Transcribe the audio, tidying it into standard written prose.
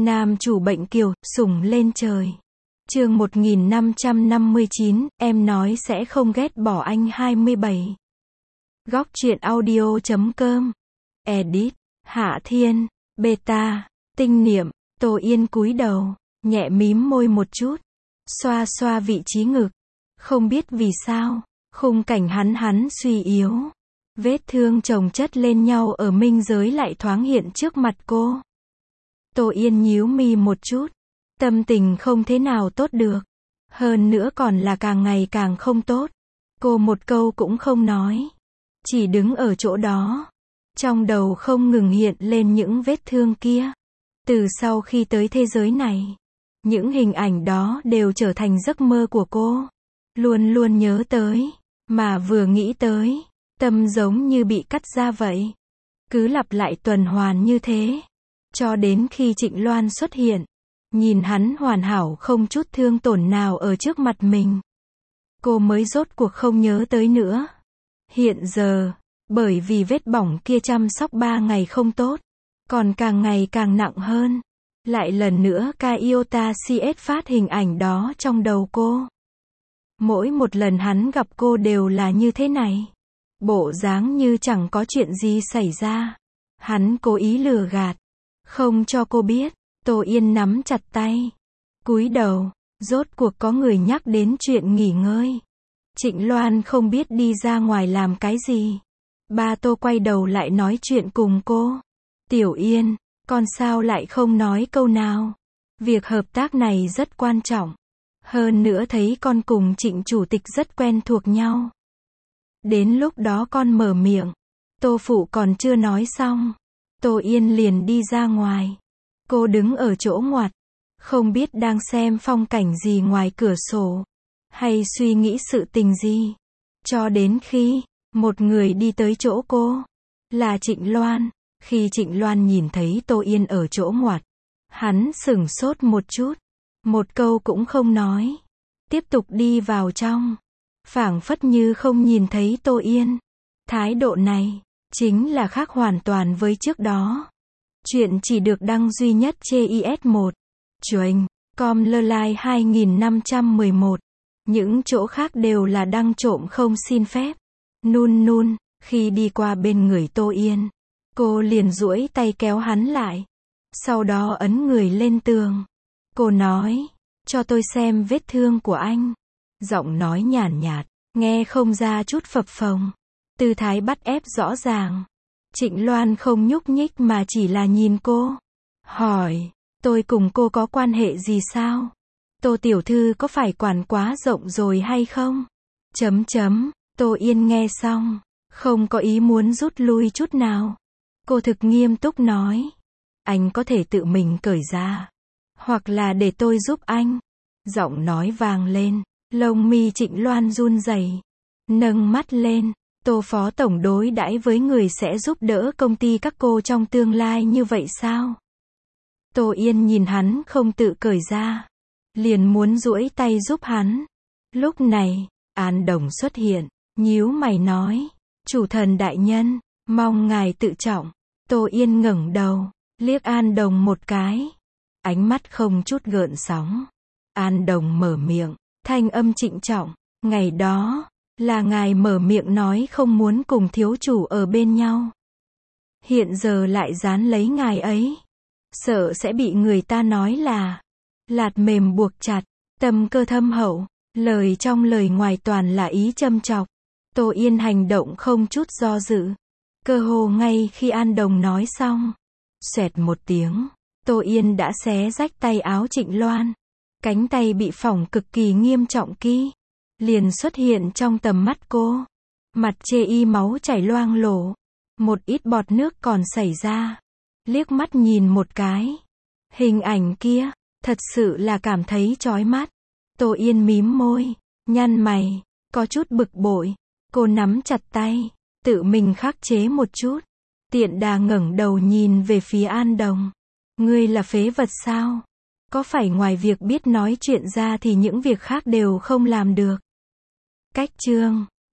Nam chủ bệnh kiều, sủng lên trời. Chương 1559, em nói sẽ không ghét bỏ anh 27. Góc truyện audio.com. Edit, Hạ Thiên, Beta, Tinh Niệm, Tô Yên cúi đầu, nhẹ mím môi một chút, xoa xoa vị trí ngực. Không biết vì sao, khung cảnh hắn suy yếu. Vết thương chồng chất lên nhau ở minh giới lại thoáng hiện trước mặt cô. Tô Yên nhíu mi một chút, tâm tình không thế nào tốt được. Hơn nữa còn là càng ngày càng không tốt. Cô một câu cũng không nói, chỉ đứng ở chỗ đó. Trong đầu không ngừng hiện lên những vết thương kia. Từ sau khi tới thế giới này, những hình ảnh đó đều trở thành giấc mơ của cô. Luôn luôn nhớ tới, mà vừa nghĩ tới, tâm giống như bị cắt ra vậy. Cứ lặp lại tuần hoàn như thế. Cho đến khi Trịnh Loan xuất hiện, nhìn hắn hoàn hảo không chút thương tổn nào ở trước mặt mình, cô mới rốt cuộc không nhớ tới nữa. Hiện giờ, bởi vì vết bỏng kia chăm sóc 3 ngày không tốt, còn càng ngày càng nặng hơn. Lại lần nữa Kaiota CS phát hình ảnh đó trong đầu cô. Mỗi một lần hắn gặp cô đều là như thế này. Bộ dáng như chẳng có chuyện gì xảy ra. Hắn cố ý lừa gạt, không cho cô biết. Tô Yên nắm chặt tay, cúi đầu. Rốt cuộc có người nhắc đến chuyện nghỉ ngơi. Trịnh Loan không biết đi ra ngoài làm cái gì. Ba Tô quay đầu lại nói chuyện cùng cô. Tiểu Yên, con sao lại không nói câu nào? Việc hợp tác này rất quan trọng. Hơn nữa thấy con cùng Trịnh chủ tịch rất quen thuộc nhau. Đến lúc đó con mở miệng. Tô phụ còn chưa nói xong, Tô Yên liền đi ra ngoài. Cô đứng ở chỗ ngoặt, không biết đang xem phong cảnh gì ngoài cửa sổ, hay suy nghĩ sự tình gì. Cho đến khi một người đi tới chỗ cô, là Trịnh Loan. Khi Trịnh Loan nhìn thấy Tô Yên ở chỗ ngoặt, hắn sửng sốt một chút, một câu cũng không nói, tiếp tục đi vào trong, phảng phất như không nhìn thấy Tô Yên. Thái độ này chính là khác hoàn toàn với trước đó. Chuyện chỉ được đăng duy nhất trên IS1 Chuềnh.com Lơ 2511. Những chỗ khác đều là đăng trộm không xin phép. Nun, khi đi qua bên người Tô Yên, cô liền duỗi tay kéo hắn lại, sau đó ấn người lên tường. Cô nói, cho tôi xem vết thương của anh. Giọng nói nhàn nhạt, nghe không ra chút phập phồng. Tư thái bắt ép rõ ràng. Trịnh Loan không nhúc nhích mà chỉ là nhìn cô. Hỏi, tôi cùng cô có quan hệ gì sao? Tô tiểu thư có phải quản quá rộng rồi hay không? Tô Yên nghe xong, không có ý muốn rút lui chút nào. Cô thực nghiêm túc nói, anh có thể tự mình cởi ra, hoặc là để tôi giúp anh. Giọng nói vang lên, lông mi Trịnh Loan run rẩy, nâng mắt lên. Tô phó tổng đối đãi với người sẽ giúp đỡ công ty các cô trong tương lai như vậy sao? Tô Yên nhìn hắn không tự cởi ra, liền muốn duỗi tay giúp hắn. Lúc này, An Đồng xuất hiện, nhíu mày nói, chủ thần đại nhân, mong ngài tự trọng. Tô Yên ngẩng đầu, liếc An Đồng một cái, ánh mắt không chút gợn sóng. An Đồng mở miệng, thanh âm trịnh trọng, ngày đó, là ngài mở miệng nói không muốn cùng thiếu chủ ở bên nhau. Hiện giờ lại dán lấy ngài ấy. Sợ sẽ bị người ta nói là lạt mềm buộc chặt, tâm cơ thâm hậu, lời trong lời ngoài toàn là ý châm chọc. Tô Yên hành động không chút do dự. Cơ hồ ngay khi An Đồng nói xong, xoẹt một tiếng, Tô Yên đã xé rách tay áo Trịnh Loan. Cánh tay bị phỏng cực kỳ nghiêm trọng kia liền xuất hiện trong tầm mắt cô. Mặt chê y máu chảy loang lổ, một ít bọt nước còn xảy ra. Liếc mắt nhìn một cái, hình ảnh kia, thật sự là cảm thấy chói mắt. Tô Yên mím môi, nhăn mày, có chút bực bội. Cô nắm chặt tay, tự mình khắc chế một chút. Tiện đà ngẩng đầu nhìn về phía An Đồng. Ngươi là phế vật sao? Có phải ngoài việc biết nói chuyện ra thì những việc khác đều không làm được? Cách chương